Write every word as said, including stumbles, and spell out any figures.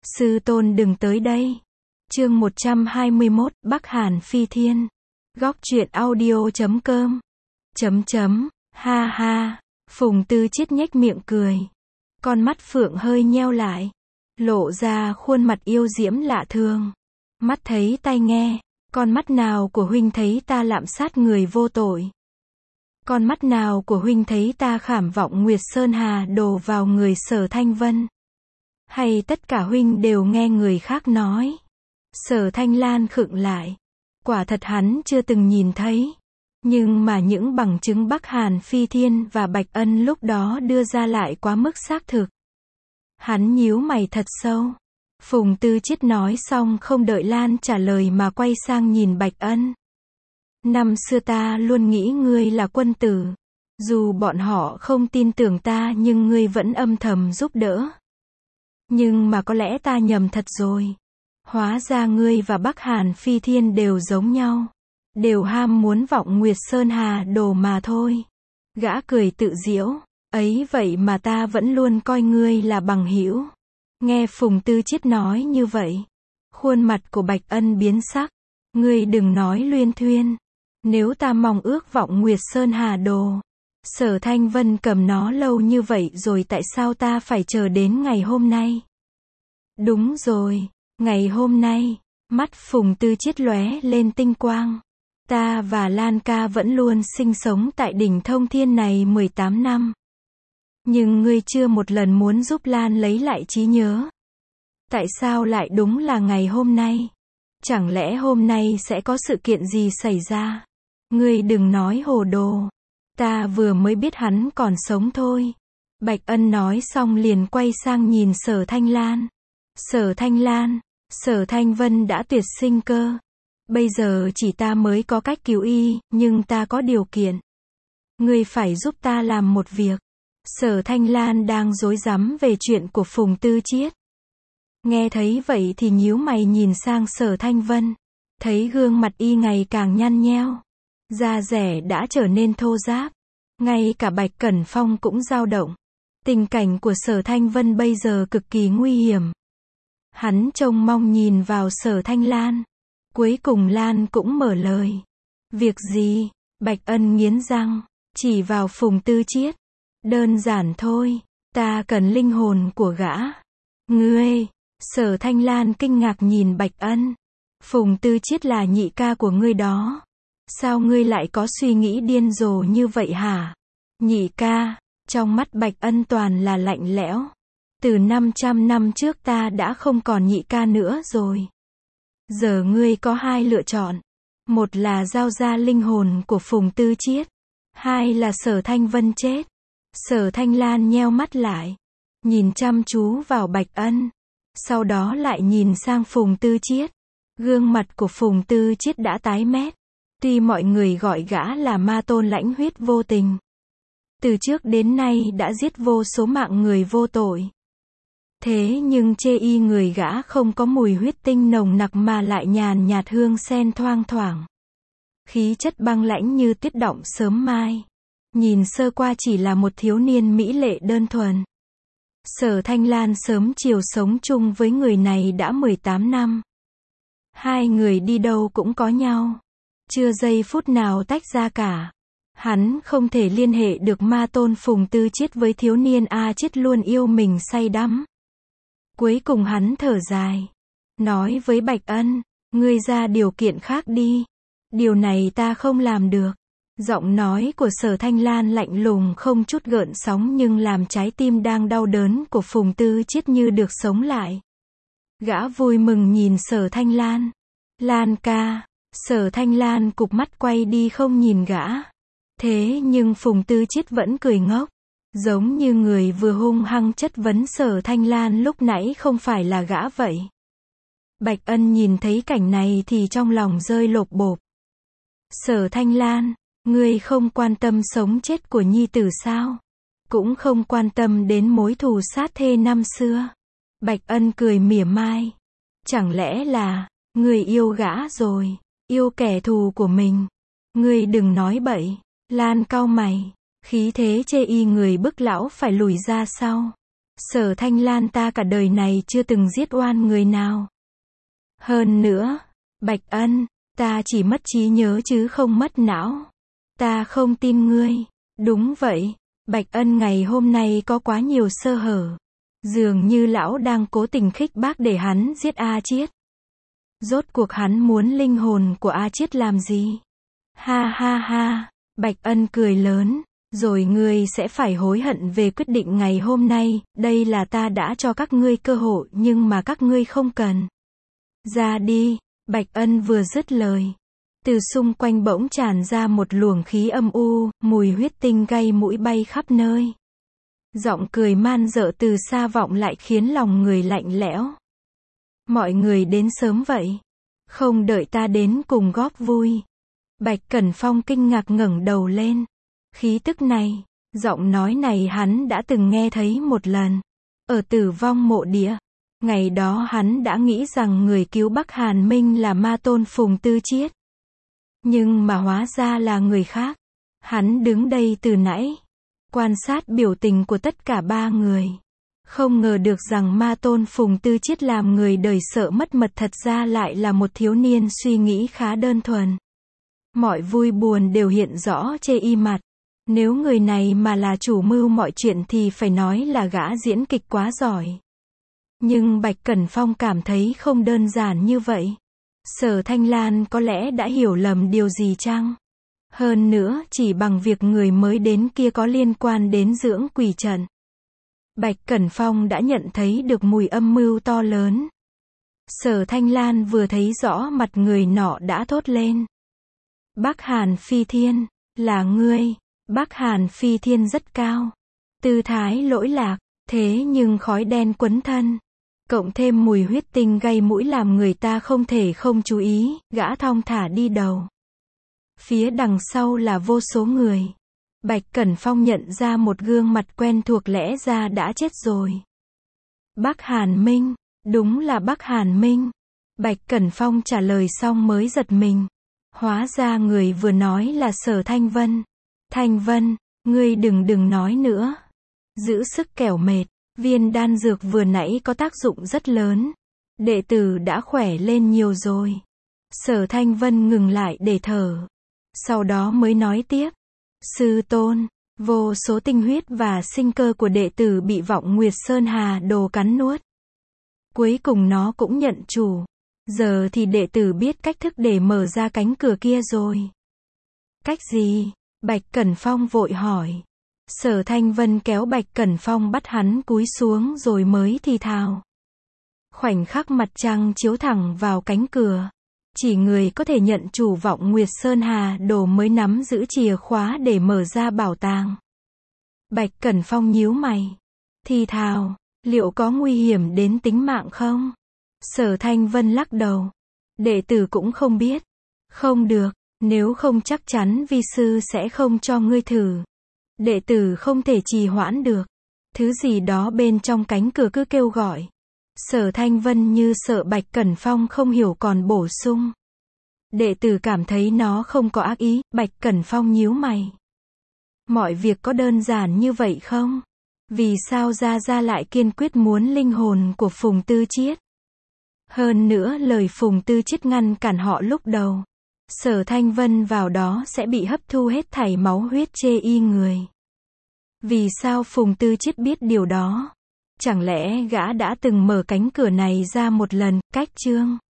Sư tôn đừng tới đây. Chương một trăm hai mươi mốt, Bắc Hàn Phi Thiên. Góc truyện audio chấm com. Chấm chấm, ha ha. Phùng Tư Chiết nhếch miệng cười. Con mắt phượng hơi nheo lại. Lộ ra khuôn mặt yêu diễm lạ thường. Mắt thấy tai nghe. Con mắt nào của huynh thấy ta lạm sát người vô tội? Con mắt nào của huynh thấy ta khảm vọng Nguyệt Sơn Hà đổ vào người Sở Thanh Vân? Hay tất cả huynh đều nghe người khác nói? Sở Thanh Lan khựng lại. Quả thật hắn chưa từng nhìn thấy. Nhưng mà những bằng chứng Bắc Hàn Phi Thiên và Bạch Ân lúc đó đưa ra lại quá mức xác thực. Hắn nhíu mày thật sâu. Phùng Tư Chiết nói xong không đợi Lan trả lời mà quay sang nhìn Bạch Ân. Năm xưa ta luôn nghĩ ngươi là quân tử. Dù bọn họ không tin tưởng ta nhưng ngươi vẫn âm thầm giúp đỡ. Nhưng mà có lẽ ta nhầm thật rồi. Hóa ra ngươi và Bắc Hàn Phi Thiên đều giống nhau. Đều ham muốn vọng Nguyệt Sơn Hà đồ mà thôi. Gã cười tự giễu. Ấy vậy mà ta vẫn luôn coi ngươi là bằng hữu. Nghe Phùng Tư Chiết nói như vậy. Khuôn mặt của Bạch Ân biến sắc. Ngươi đừng nói luyên thuyên. Nếu ta mong ước vọng Nguyệt Sơn Hà đồ. Sở Thanh Vân cầm nó lâu như vậy rồi tại sao ta phải chờ đến ngày hôm nay? Đúng rồi, ngày hôm nay. Mắt Phùng Tư Chiết lóe lên tinh quang. Ta và Lan ca vẫn luôn sinh sống tại đỉnh Thông Thiên này mười tám năm. Nhưng ngươi chưa một lần muốn giúp Lan lấy lại trí nhớ. Tại sao lại đúng là ngày hôm nay? Chẳng lẽ hôm nay sẽ có sự kiện gì xảy ra? Ngươi đừng nói hồ đồ. Ta vừa mới biết hắn còn sống thôi. Bạch Ân nói xong liền quay sang nhìn Sở Thanh Lan. Sở Thanh Lan, Sở Thanh Vân đã tuyệt sinh cơ. Bây giờ chỉ ta mới có cách cứu y, nhưng ta có điều kiện. Ngươi phải giúp ta làm một việc. Sở Thanh Lan đang rối rắm về chuyện của Phùng Tư Chiết. Nghe thấy vậy thì nhíu mày nhìn sang Sở Thanh Vân. Thấy gương mặt y ngày càng nhăn nheo. Da dẻ đã trở nên thô ráp. Ngay cả Bạch Cẩn Phong cũng dao động. Tình cảnh của Sở Thanh Vân bây giờ cực kỳ nguy hiểm. Hắn trông mong nhìn vào Sở Thanh Lan. Cuối cùng Lan cũng mở lời. Việc gì? Bạch Ân nghiến răng. Chỉ vào Phùng Tư Chiết. Đơn giản thôi. Ta cần linh hồn của gã. Ngươi. Sở Thanh Lan kinh ngạc nhìn Bạch Ân. Phùng Tư Chiết là nhị ca của ngươi đó. Sao ngươi lại có suy nghĩ điên rồ như vậy hả? Nhị ca. Trong mắt Bạch Ân toàn là lạnh lẽo. Từ năm trăm năm trước ta đã không còn nhị ca nữa rồi. Giờ ngươi có hai lựa chọn. Một là giao ra linh hồn của Phùng Tư Chiết. Hai là Sở Thanh Vân chết. Sở Thanh Lan nheo mắt lại. Nhìn chăm chú vào Bạch Ân. Sau đó lại nhìn sang Phùng Tư Chiết. Gương mặt của Phùng Tư Chiết đã tái mét. Tuy mọi người gọi gã là ma tôn lãnh huyết vô tình. Từ trước đến nay đã giết vô số mạng người vô tội. Thế nhưng chê y người gã không có mùi huyết tinh nồng nặc mà lại nhàn nhạt hương sen thoang thoảng. Khí chất băng lãnh như tuyết động sớm mai. Nhìn sơ qua chỉ là một thiếu niên mỹ lệ đơn thuần. Sở Thanh Lan sớm chiều sống chung với người này đã mười tám năm. Hai người đi đâu cũng có nhau. Chưa giây phút nào tách ra cả. Hắn không thể liên hệ được ma tôn Phùng Tư Chiết với thiếu niên A Chiết luôn yêu mình say đắm. Cuối cùng hắn thở dài. Nói với Bạch Ân. Ngươi ra điều kiện khác đi. Điều này ta không làm được. Giọng nói của Sở Thanh Lan lạnh lùng không chút gợn sóng nhưng làm trái tim đang đau đớn của Phùng Tư Chiết như được sống lại. Gã vui mừng nhìn Sở Thanh Lan. Lan ca. Sở Thanh Lan cụp mắt quay đi không nhìn gã. Thế nhưng Phùng Tư Chiết vẫn cười ngốc. Giống như người vừa hung hăng chất vấn Sở Thanh Lan lúc nãy không phải là gã vậy. Bạch Ân nhìn thấy cảnh này thì trong lòng rơi lột bột. Sở Thanh Lan, ngươi không quan tâm sống chết của nhi tử sao? Cũng không quan tâm đến mối thù sát thê năm xưa. Bạch Ân cười mỉa mai. Chẳng lẽ là, ngươi yêu gã rồi, yêu kẻ thù của mình. Ngươi đừng nói bậy. Lan cau mày. Khí thế chê y người bức lão phải lùi ra sau. Sở Thanh Lan ta cả đời này chưa từng giết oan người nào. Hơn nữa, Bạch Ân, ta chỉ mất trí nhớ chứ không mất não. Ta không tin ngươi. Đúng vậy, Bạch Ân ngày hôm nay có quá nhiều sơ hở. Dường như lão đang cố tình khích bác để hắn giết A Chiết. Rốt cuộc hắn muốn linh hồn của A Chiết làm gì? Ha ha ha, Bạch Ân cười lớn, rồi ngươi sẽ phải hối hận về quyết định ngày hôm nay, đây là ta đã cho các ngươi cơ hội nhưng mà các ngươi không cần. Ra đi, Bạch Ân vừa dứt lời. Từ xung quanh bỗng tràn ra một luồng khí âm u, mùi huyết tinh gây mũi bay khắp nơi. Giọng cười man dợ từ xa vọng lại khiến lòng người lạnh lẽo. Mọi người đến sớm vậy. Không đợi ta đến cùng góp vui. Bạch Cẩn Phong kinh ngạc ngẩng đầu lên. Khí tức này, giọng nói này hắn đã từng nghe thấy một lần. Ở Tử Vong Mộ Địa. Ngày đó hắn đã nghĩ rằng người cứu Bắc Hàn Minh là ma tôn Phùng Tư Chiết. Nhưng mà hóa ra là người khác. Hắn đứng đây từ nãy, quan sát biểu tình của tất cả ba người. Không ngờ được rằng ma tôn Phùng Tư Chiết làm người đời sợ mất mật thật ra lại là một thiếu niên suy nghĩ khá đơn thuần. Mọi vui buồn đều hiện rõ trên y mặt. Nếu người này mà là chủ mưu mọi chuyện thì phải nói là gã diễn kịch quá giỏi. Nhưng Bạch Cẩn Phong cảm thấy không đơn giản như vậy. Sở Thanh Lan có lẽ đã hiểu lầm điều gì chăng? Hơn nữa, chỉ bằng việc người mới đến kia có liên quan đến dưỡng quỷ trận. Bạch Cẩn Phong đã nhận thấy được mùi âm mưu to lớn. Sở Thanh Lan vừa thấy rõ mặt người nọ đã thốt lên. Bắc Hàn Phi Thiên, là ngươi. Bắc Hàn Phi Thiên rất cao. Tư thái lỗi lạc, thế nhưng khói đen quấn thân. Cộng thêm mùi huyết tinh gây mũi làm người ta không thể không chú ý, gã thong thả đi đầu. Phía đằng sau là vô số người. Bạch Cẩn Phong nhận ra một gương mặt quen thuộc lẽ ra đã chết rồi. Bắc Hàn Minh, đúng là Bắc Hàn Minh. Bạch Cẩn Phong trả lời xong mới giật mình. Hóa ra người vừa nói là Sở Thanh Vân. Thanh Vân, ngươi đừng đừng nói nữa. Giữ sức kẻo mệt. Viên đan dược vừa nãy có tác dụng rất lớn. Đệ tử đã khỏe lên nhiều rồi. Sở Thanh Vân ngừng lại để thở. Sau đó mới nói tiếp. Sư tôn, vô số tinh huyết và sinh cơ của đệ tử bị vọng Nguyệt Sơn Hà đồ cắn nuốt. Cuối cùng nó cũng nhận chủ. Giờ thì đệ tử biết cách thức để mở ra cánh cửa kia rồi. Cách gì? Bạch Cẩn Phong vội hỏi. Sở Thanh Vân kéo Bạch Cẩn Phong bắt hắn cúi xuống rồi mới thì thào. Khoảnh khắc mặt trăng chiếu thẳng vào cánh cửa. Chỉ người có thể nhận chủ vọng Nguyệt Sơn Hà đồ mới nắm giữ chìa khóa để mở ra bảo tàng. Bạch Cẩn Phong nhíu mày. Thì thào, liệu có nguy hiểm đến tính mạng không? Sở Thanh Vân lắc đầu. Đệ tử cũng không biết. Không được, nếu không chắc chắn vi sư sẽ không cho ngươi thử. Đệ tử không thể trì hoãn được. Thứ gì đó bên trong cánh cửa cứ kêu gọi. Sở Thanh Vân như sợ Bạch Cẩn Phong không hiểu còn bổ sung. Đệ tử cảm thấy nó không có ác ý. Bạch Cẩn Phong nhíu mày. Mọi việc có đơn giản như vậy không? Vì sao Gia Gia lại kiên quyết muốn linh hồn của Phùng Tư Chiết? Hơn nữa lời Phùng Tư Chiết ngăn cản họ lúc đầu. Sở Thanh Vân vào đó sẽ bị hấp thu hết thảy máu huyết chê y người. Vì sao Phùng Tư Chiết biết điều đó? Chẳng lẽ gã đã từng mở cánh cửa này ra một lần, cách chương